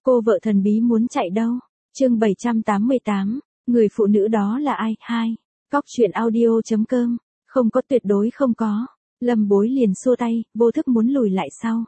Cô vợ thần bí muốn chạy đâu? Chương 788, người phụ nữ đó là ai? 2. Cóc truyện audio.com. Không có, tuyệt đối không có. Lâm Bối liền xua tay, vô thức muốn lùi lại sau.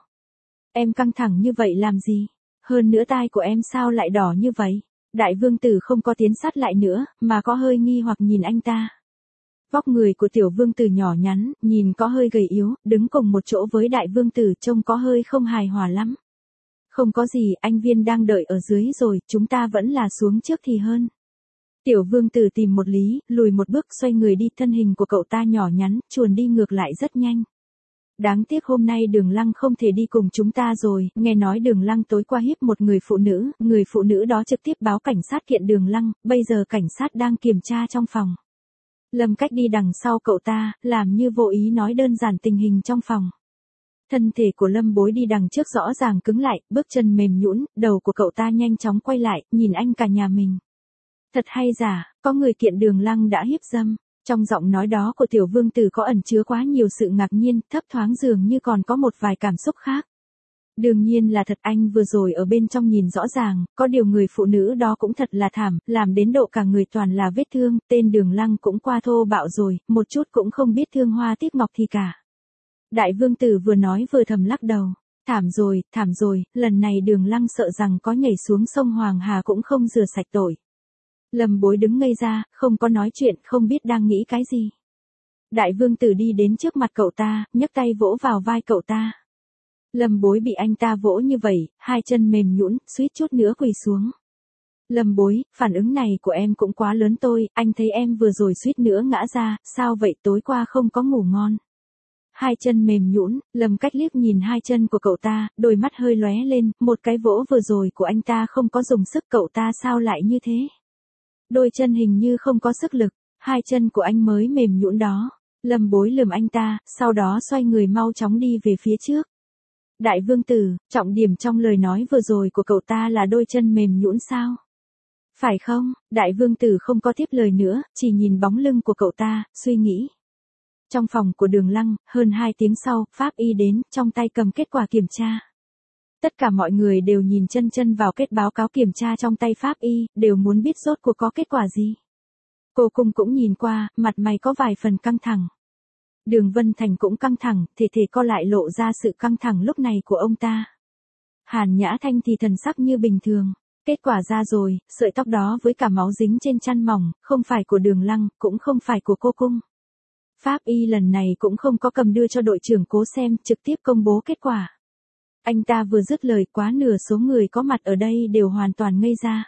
Em căng thẳng như vậy làm gì? Hơn nữa tai của em sao lại đỏ như vậy? Đại vương tử không có tiến sát lại nữa, mà có hơi nghi hoặc nhìn anh ta. Vóc người của tiểu vương tử nhỏ nhắn, nhìn có hơi gầy yếu, đứng cùng một chỗ với đại vương tử trông có hơi không hài hòa lắm. Không có gì, anh Viên đang đợi ở dưới rồi, chúng ta vẫn là xuống trước thì hơn. Tiểu vương tử tìm một lý, lùi một bước xoay người đi, thân hình của cậu ta nhỏ nhắn, chuồn đi ngược lại rất nhanh. Đáng tiếc hôm nay Đường Lăng không thể đi cùng chúng ta rồi, nghe nói Đường Lăng tối qua hiếp một người phụ nữ đó trực tiếp báo cảnh sát kiện Đường Lăng, bây giờ cảnh sát đang kiểm tra trong phòng. Lâm Cách đi đằng sau cậu ta, làm như vô ý nói đơn giản tình hình trong phòng. Thân thể của Lâm Bối đi đằng trước rõ ràng cứng lại, bước chân mềm nhũn, đầu của cậu ta nhanh chóng quay lại, nhìn anh cả nhà mình. Thật hay giả, có người kiện Đường Lăng đã hiếp dâm. Trong giọng nói đó của tiểu vương tử có ẩn chứa quá nhiều sự ngạc nhiên, thấp thoáng dường như còn có một vài cảm xúc khác. Đương nhiên là thật, anh vừa rồi ở bên trong nhìn rõ ràng, có điều người phụ nữ đó cũng thật là thảm, làm đến độ cả người toàn là vết thương, tên Đường Lăng cũng qua thô bạo rồi, một chút cũng không biết thương hoa tiếc ngọc thì cả. Đại vương tử vừa nói vừa thầm lắc đầu, thảm rồi, lần này Đường Lăng sợ rằng có nhảy xuống sông Hoàng Hà cũng không rửa sạch tội. Lâm Bối đứng ngây ra, không có nói chuyện, không biết đang nghĩ cái gì. Đại vương tử đi đến trước mặt cậu ta, nhấc tay vỗ vào vai cậu ta. Lâm Bối bị anh ta vỗ như vậy, hai chân mềm nhũn, suýt chút nữa quỳ xuống. Lâm Bối, phản ứng này của em cũng quá lớn tôi, anh thấy em vừa rồi suýt nữa ngã ra, sao vậy, tối qua không có ngủ ngon. Hai chân mềm nhũn, Lâm Cách liếc nhìn hai chân của cậu ta, đôi mắt hơi lóe lên, một cái vỗ vừa rồi của anh ta không có dùng sức, cậu ta sao lại như thế? Đôi chân hình như không có sức lực, hai chân của anh mới mềm nhũn đó. Lâm Bối lườm anh ta, sau đó xoay người mau chóng đi về phía trước. Đại vương tử, trọng điểm trong lời nói vừa rồi của cậu ta là đôi chân mềm nhũn sao? Phải không? Đại vương tử không có tiếp lời nữa, chỉ nhìn bóng lưng của cậu ta, suy nghĩ. Trong phòng của Đường Lăng, hơn 2 tiếng sau, pháp y đến, trong tay cầm kết quả kiểm tra. Tất cả mọi người đều nhìn chân vào kết báo cáo kiểm tra trong tay pháp y, đều muốn biết rốt cuộc có kết quả gì. Cô Cung cũng nhìn qua, mặt mày có vài phần căng thẳng. Đường Vân Thành cũng căng thẳng, thể co lại lộ ra sự căng thẳng lúc này của ông ta. Hàn Nhã Thanh thì thần sắc như bình thường. Kết quả ra rồi, sợi tóc đó với cả máu dính trên chăn mỏng, không phải của Đường Lăng, cũng không phải của cô Cung. Pháp y lần này cũng không có cầm đưa cho đội trưởng Cố xem, trực tiếp công bố kết quả. Anh ta vừa dứt lời, quá nửa số người có mặt ở đây đều hoàn toàn ngây ra.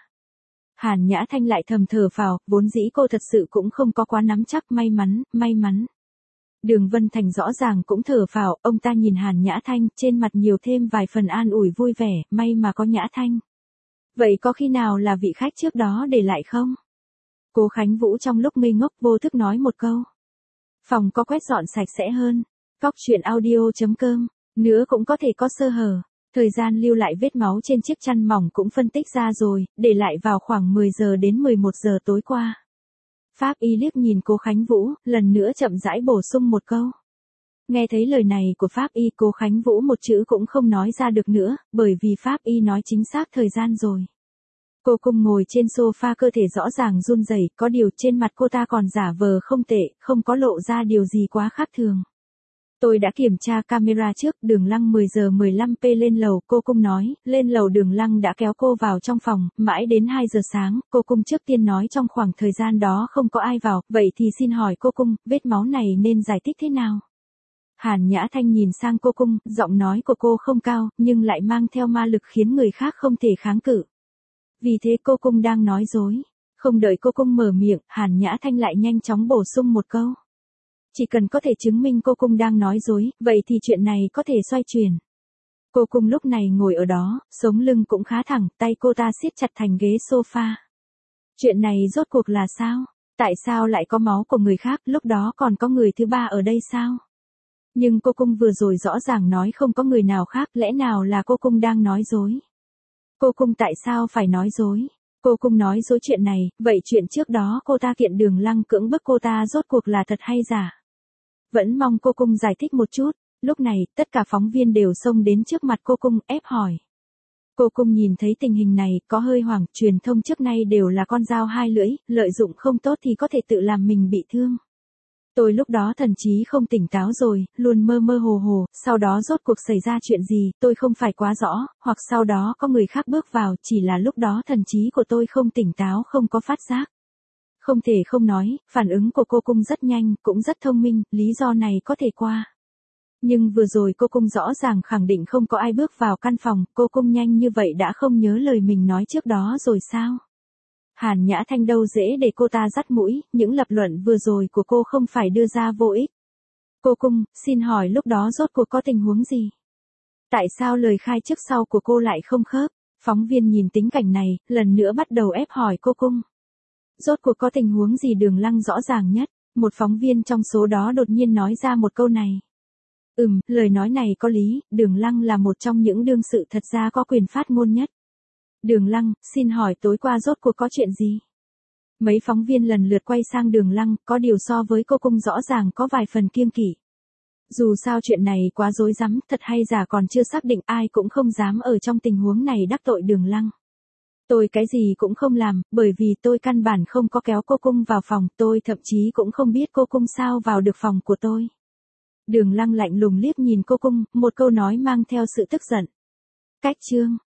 Hàn Nhã Thanh lại thầm thở phào, vốn dĩ cô thật sự cũng không có quá nắm chắc, may mắn. Đường Vân Thành rõ ràng cũng thở phào, ông ta nhìn Hàn Nhã Thanh, trên mặt nhiều thêm vài phần an ủi vui vẻ, may mà có Nhã Thanh. Vậy có khi nào là vị khách trước đó để lại không? Cố Khánh Vũ trong lúc ngây ngốc vô thức nói một câu. Phòng có quét dọn sạch sẽ hơn. Cóc truyện audio.com. Nữa cũng có thể có sơ hở. Thời gian lưu lại vết máu trên chiếc chăn mỏng cũng phân tích ra rồi, để lại vào khoảng 10 giờ đến 11 giờ tối qua. Pháp y liếc nhìn Cố Khánh Vũ, lần nữa chậm rãi bổ sung một câu. Nghe thấy lời này của Pháp y, Cố Khánh Vũ một chữ cũng không nói ra được nữa, bởi vì Pháp y nói chính xác thời gian rồi. Cô Cung ngồi trên sofa, cơ thể rõ ràng run rẩy, có điều trên mặt cô ta còn giả vờ không tệ, không có lộ ra điều gì quá khác thường. Tôi đã kiểm tra camera trước, Đường Lăng 10 giờ 15p lên lầu, cô Cung nói, lên lầu Đường Lăng đã kéo cô vào trong phòng, mãi đến 2 giờ sáng, cô Cung trước tiên nói trong khoảng thời gian đó không có ai vào, vậy thì xin hỏi cô Cung, vết máu này nên giải thích thế nào? Hàn Nhã Thanh nhìn sang cô Cung, giọng nói của cô không cao, nhưng lại mang theo ma lực khiến người khác không thể kháng cự. Vì thế cô Cung đang nói dối. Không đợi cô Cung mở miệng, Hàn Nhã Thanh lại nhanh chóng bổ sung một câu. Chỉ cần có thể chứng minh cô Cung đang nói dối, vậy thì chuyện này có thể xoay chuyển. Cô Cung lúc này ngồi ở đó, sống lưng cũng khá thẳng, tay cô ta siết chặt thành ghế sofa. Chuyện này rốt cuộc là sao? Tại sao lại có máu của người khác, lúc đó còn có người thứ ba ở đây sao? Nhưng cô Cung vừa rồi rõ ràng nói không có người nào khác, lẽ nào là cô Cung đang nói dối? Cô Cung tại sao phải nói dối? Cô Cung nói dối chuyện này, vậy chuyện trước đó cô ta kiện Đường Lăng cưỡng bức cô ta rốt cuộc là thật hay giả? Vẫn mong cô Cung giải thích một chút. Lúc này, tất cả phóng viên đều xông đến trước mặt cô Cung, ép hỏi. Cô Cung nhìn thấy tình hình này, có hơi hoảng, truyền thông trước nay đều là con dao hai lưỡi, lợi dụng không tốt thì có thể tự làm mình bị thương. Tôi lúc đó thần trí không tỉnh táo rồi, luôn mơ mơ hồ hồ, sau đó rốt cuộc xảy ra chuyện gì, tôi không phải quá rõ, hoặc sau đó có người khác bước vào, chỉ là lúc đó thần trí của tôi không tỉnh táo, không có phát giác. Không thể không nói, phản ứng của cô Cung rất nhanh, cũng rất thông minh, lý do này có thể qua. Nhưng vừa rồi cô Cung rõ ràng khẳng định không có ai bước vào căn phòng, cô Cung nhanh như vậy đã không nhớ lời mình nói trước đó rồi sao? Hàn Nhã Thanh đâu dễ để cô ta dắt mũi, những lập luận vừa rồi của cô không phải đưa ra vô ích. Cô Cung, xin hỏi lúc đó rốt cuộc có tình huống gì? Tại sao lời khai trước sau của cô lại không khớp? Phóng viên nhìn tính cảnh này, lần nữa bắt đầu ép hỏi cô Cung. Rốt cuộc có tình huống gì Đường Lăng rõ ràng nhất? Một phóng viên trong số đó đột nhiên nói ra một câu này. Lời nói này có lý, Đường Lăng là một trong những đương sự thật ra có quyền phát ngôn nhất. Đường Lăng, xin hỏi tối qua rốt cuộc có chuyện gì? Mấy phóng viên lần lượt quay sang Đường Lăng, có điều so với cô Cung rõ ràng có vài phần kiêng kỵ. Dù sao chuyện này quá rối rắm, thật hay giả còn chưa xác định, ai cũng không dám ở trong tình huống này đắc tội Đường Lăng. Tôi cái gì cũng không làm, bởi vì tôi căn bản không có kéo cô Cung vào phòng, tôi thậm chí cũng không biết cô Cung sao vào được phòng của tôi. Đường Lăng lạnh lùng liếc nhìn cô Cung, một câu nói mang theo sự tức giận. Cách chương